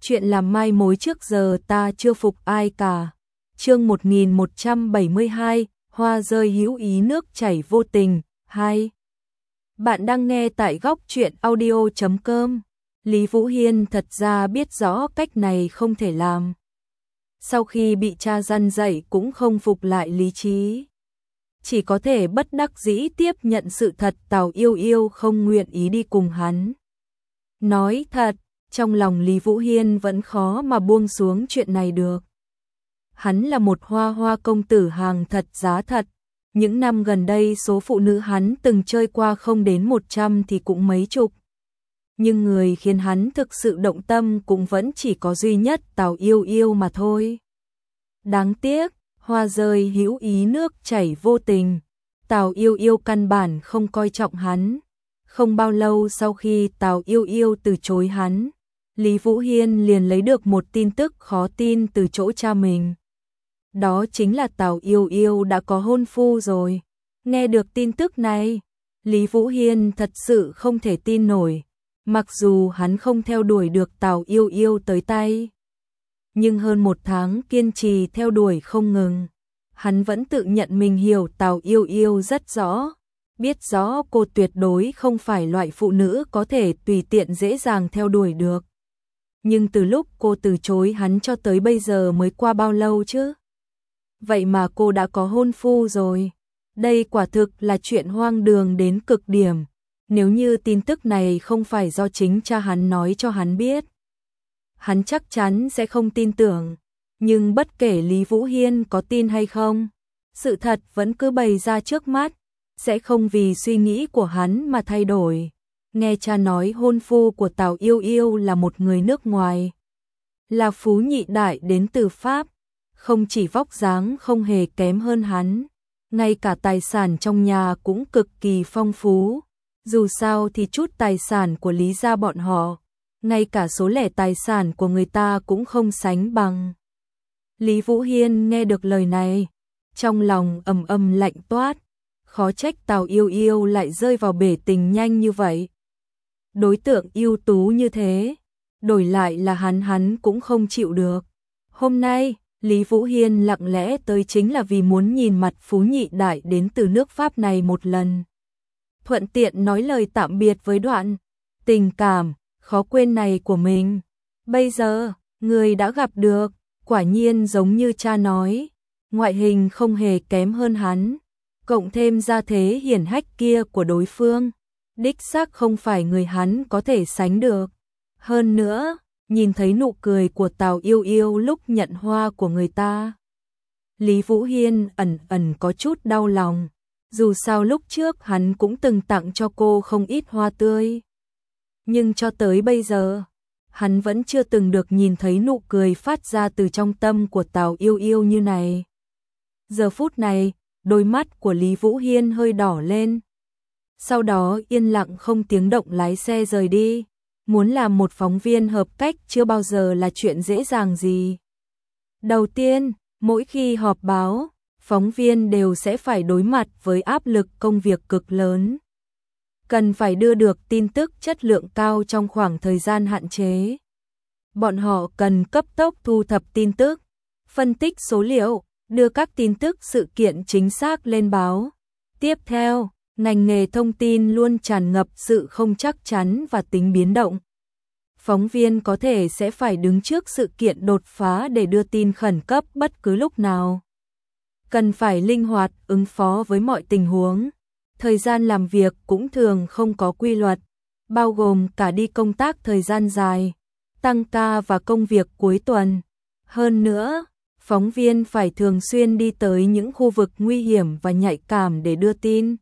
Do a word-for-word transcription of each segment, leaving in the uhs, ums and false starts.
Chuyện làm mai mối trước giờ ta chưa phục ai cả. Chương một nghìn một trăm bảy mươi hai, hoa rơi hữu ý nước chảy vô tình, hai. Bạn đang nghe tại góc truyện audio chấm com. Lý Vũ Hiên thật ra biết rõ cách này không thể làm. Sau khi bị cha răn dạy cũng không phục lại lý trí. Chỉ có thể bất đắc dĩ tiếp nhận sự thật Tào Yêu Yêu không nguyện ý đi cùng hắn. Nói thật, trong lòng Lý Vũ Hiên vẫn khó mà buông xuống chuyện này được. Hắn là một hoa hoa công tử hàng thật giá thật. Những năm gần đây số phụ nữ hắn từng chơi qua không đến một trăm thì cũng mấy chục. Nhưng người khiến hắn thực sự động tâm cũng vẫn chỉ có duy nhất Tào Yêu Yêu mà thôi. Đáng tiếc, hoa rơi hữu ý nước chảy vô tình. Tào Yêu Yêu căn bản không coi trọng hắn. Không bao lâu sau khi Tào Yêu Yêu từ chối hắn, Lý Vũ Hiên liền lấy được một tin tức khó tin từ chỗ cha mình. Đó chính là Tào Yêu Yêu đã có hôn phu rồi. Nghe được tin tức này, Lý Vũ Hiên thật sự không thể tin nổi. Mặc dù hắn không theo đuổi được Tào Yêu Yêu tới tay, nhưng hơn một tháng kiên trì theo đuổi không ngừng, hắn vẫn tự nhận mình hiểu Tào Yêu Yêu rất rõ. Biết rõ cô tuyệt đối không phải loại phụ nữ có thể tùy tiện dễ dàng theo đuổi được. Nhưng từ lúc cô từ chối hắn cho tới bây giờ mới qua bao lâu chứ? Vậy mà cô đã có hôn phu rồi. Đây quả thực là chuyện hoang đường đến cực điểm. Nếu như tin tức này không phải do chính cha hắn nói cho hắn biết, hắn chắc chắn sẽ không tin tưởng. Nhưng bất kể Lý Vũ Hiên có tin hay không, sự thật vẫn cứ bày ra trước mắt, sẽ không vì suy nghĩ của hắn mà thay đổi. Nghe cha nói hôn phu của Tào Yêu Yêu là một người nước ngoài, là phú nhị đại đến từ Pháp, không chỉ vóc dáng không hề kém hơn hắn, ngay cả tài sản trong nhà cũng cực kỳ phong phú. Dù sao thì chút tài sản của Lý gia bọn họ, ngay cả số lẻ tài sản của người ta cũng không sánh bằng. Lý Vũ Hiên nghe được lời này, trong lòng ầm ầm lạnh toát, khó trách Tào Yêu Yêu lại rơi vào bể tình nhanh như vậy. Đối tượng ưu tú như thế, đổi lại là hắn hắn cũng không chịu được. Hôm nay, Lý Vũ Hiên lặng lẽ tới chính là vì muốn nhìn mặt phú nhị đại đến từ nước Pháp này một lần. Thuận tiện nói lời tạm biệt với đoạn tình cảm khó quên này của mình. Bây giờ, người đã gặp được, quả nhiên giống như cha nói, ngoại hình không hề kém hơn hắn, cộng thêm gia thế hiển hách kia của đối phương, đích xác không phải người hắn có thể sánh được. Hơn nữa, nhìn thấy nụ cười của Tào Yêu Yêu lúc nhận hoa của người ta, Lý Vũ Hiên ẩn ẩn có chút đau lòng. Dù sao lúc trước hắn cũng từng tặng cho cô không ít hoa tươi, nhưng cho tới bây giờ, hắn vẫn chưa từng được nhìn thấy nụ cười phát ra từ trong tâm của Tào Yêu Yêu như này. Giờ phút này, đôi mắt của Lý Vũ Hiên hơi đỏ lên. Sau đó yên lặng không tiếng động lái xe rời đi. Muốn làm một phóng viên hợp cách chưa bao giờ là chuyện dễ dàng gì. Đầu tiên, mỗi khi họp báo, phóng viên đều sẽ phải đối mặt với áp lực công việc cực lớn. Cần phải đưa được tin tức chất lượng cao trong khoảng thời gian hạn chế. Bọn họ cần cấp tốc thu thập tin tức, phân tích số liệu, đưa các tin tức sự kiện chính xác lên báo. Tiếp theo, ngành nghề thông tin luôn tràn ngập sự không chắc chắn và tính biến động. Phóng viên có thể sẽ phải đứng trước sự kiện đột phá để đưa tin khẩn cấp bất cứ lúc nào. Cần phải linh hoạt ứng phó với mọi tình huống. Thời gian làm việc cũng thường không có quy luật, bao gồm cả đi công tác thời gian dài, tăng ca và công việc cuối tuần. Hơn nữa, phóng viên phải thường xuyên đi tới những khu vực nguy hiểm và nhạy cảm để đưa tin.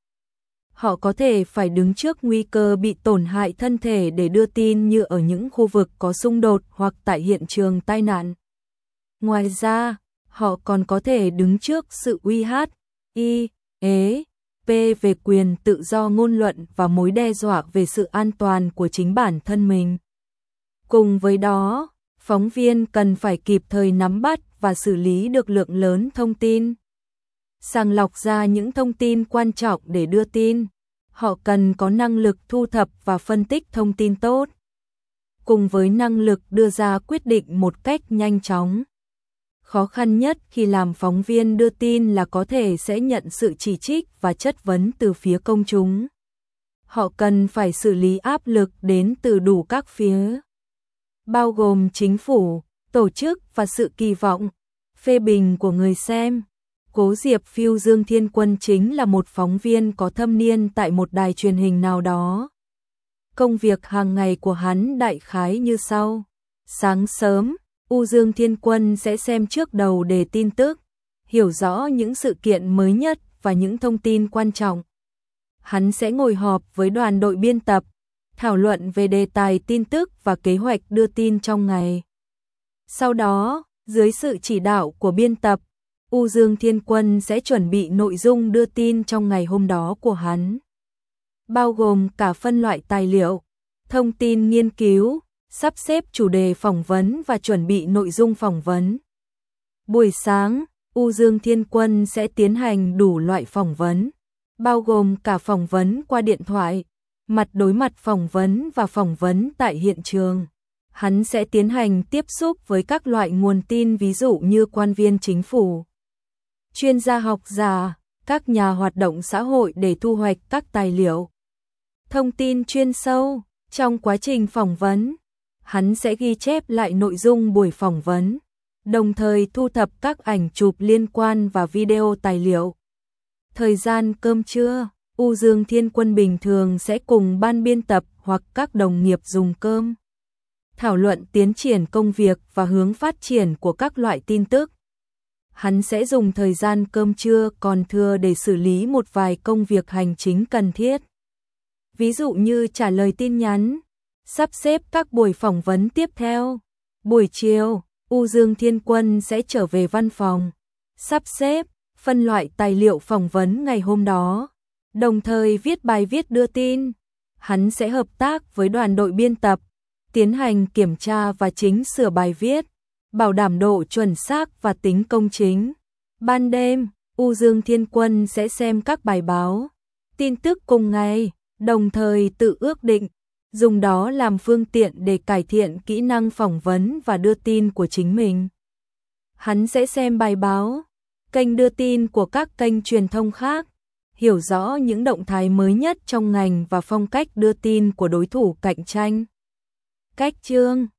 Họ có thể phải đứng trước nguy cơ bị tổn hại thân thể để đưa tin như ở những khu vực có xung đột hoặc tại hiện trường tai nạn. Ngoài ra, họ còn có thể đứng trước sự uy hiếp, y, ế, p về quyền tự do ngôn luận và mối đe dọa về sự an toàn của chính bản thân mình. Cùng với đó, phóng viên cần phải kịp thời nắm bắt và xử lý được lượng lớn thông tin. Sàng lọc ra những thông tin quan trọng để đưa tin. Họ cần có năng lực thu thập và phân tích thông tin tốt. cùng với năng lực đưa ra quyết định một cách nhanh chóng. Khó khăn nhất khi làm phóng viên đưa tin là có thể sẽ nhận sự chỉ trích và chất vấn từ phía công chúng. Họ cần phải xử lý áp lực đến từ đủ các phía, bao gồm chính phủ, tổ chức và sự kỳ vọng, phê bình của người xem. Cố Diệp Phiêu Dương Thiên Quân chính là một phóng viên có thâm niên tại một đài truyền hình nào đó. Công việc hàng ngày của hắn đại khái như sau. Sáng sớm, U Dương Thiên Quân sẽ xem trước đầu đề tin tức, hiểu rõ những sự kiện mới nhất và những thông tin quan trọng. Hắn sẽ ngồi họp với đoàn đội biên tập, thảo luận về đề tài tin tức và kế hoạch đưa tin trong ngày. Sau đó, dưới sự chỉ đạo của biên tập, U Dương Thiên Quân sẽ chuẩn bị nội dung đưa tin trong ngày hôm đó của hắn, bao gồm cả phân loại tài liệu, thông tin nghiên cứu, sắp xếp chủ đề phỏng vấn và chuẩn bị nội dung phỏng vấn. Buổi sáng, U Dương Thiên Quân sẽ tiến hành đủ loại phỏng vấn, bao gồm cả phỏng vấn qua điện thoại, mặt đối mặt phỏng vấn và phỏng vấn tại hiện trường. Hắn sẽ tiến hành tiếp xúc với các loại nguồn tin ví dụ như quan viên chính phủ, chuyên gia học giả, các nhà hoạt động xã hội để thu hoạch các tài liệu, thông tin chuyên sâu. Trong quá trình phỏng vấn, hắn sẽ ghi chép lại nội dung buổi phỏng vấn, đồng thời thu thập các ảnh chụp liên quan và video tài liệu. Thời gian cơm trưa, U Dương Thiên Quân bình thường sẽ cùng ban biên tập hoặc các đồng nghiệp dùng cơm, thảo luận tiến triển công việc và hướng phát triển của các loại tin tức. Hắn sẽ dùng thời gian cơm trưa còn thừa để xử lý một vài công việc hành chính cần thiết. Ví dụ như trả lời tin nhắn, sắp xếp các buổi phỏng vấn tiếp theo. Buổi chiều, U Dương Thiên Quân sẽ trở về văn phòng, sắp xếp, phân loại tài liệu phỏng vấn ngày hôm đó, đồng thời viết bài viết đưa tin. Hắn sẽ hợp tác với đoàn đội biên tập, tiến hành kiểm tra và chỉnh sửa bài viết, bảo đảm độ chuẩn xác và tính công chính. Ban đêm, U Dương Thiên Quân sẽ xem các bài báo, tin tức cùng ngày, đồng thời tự ước định, dùng đó làm phương tiện để cải thiện kỹ năng phỏng vấn và đưa tin của chính mình. Hắn sẽ xem bài báo, kênh đưa tin của các kênh truyền thông khác, hiểu rõ những động thái mới nhất trong ngành và phong cách đưa tin của đối thủ cạnh tranh. Cách chương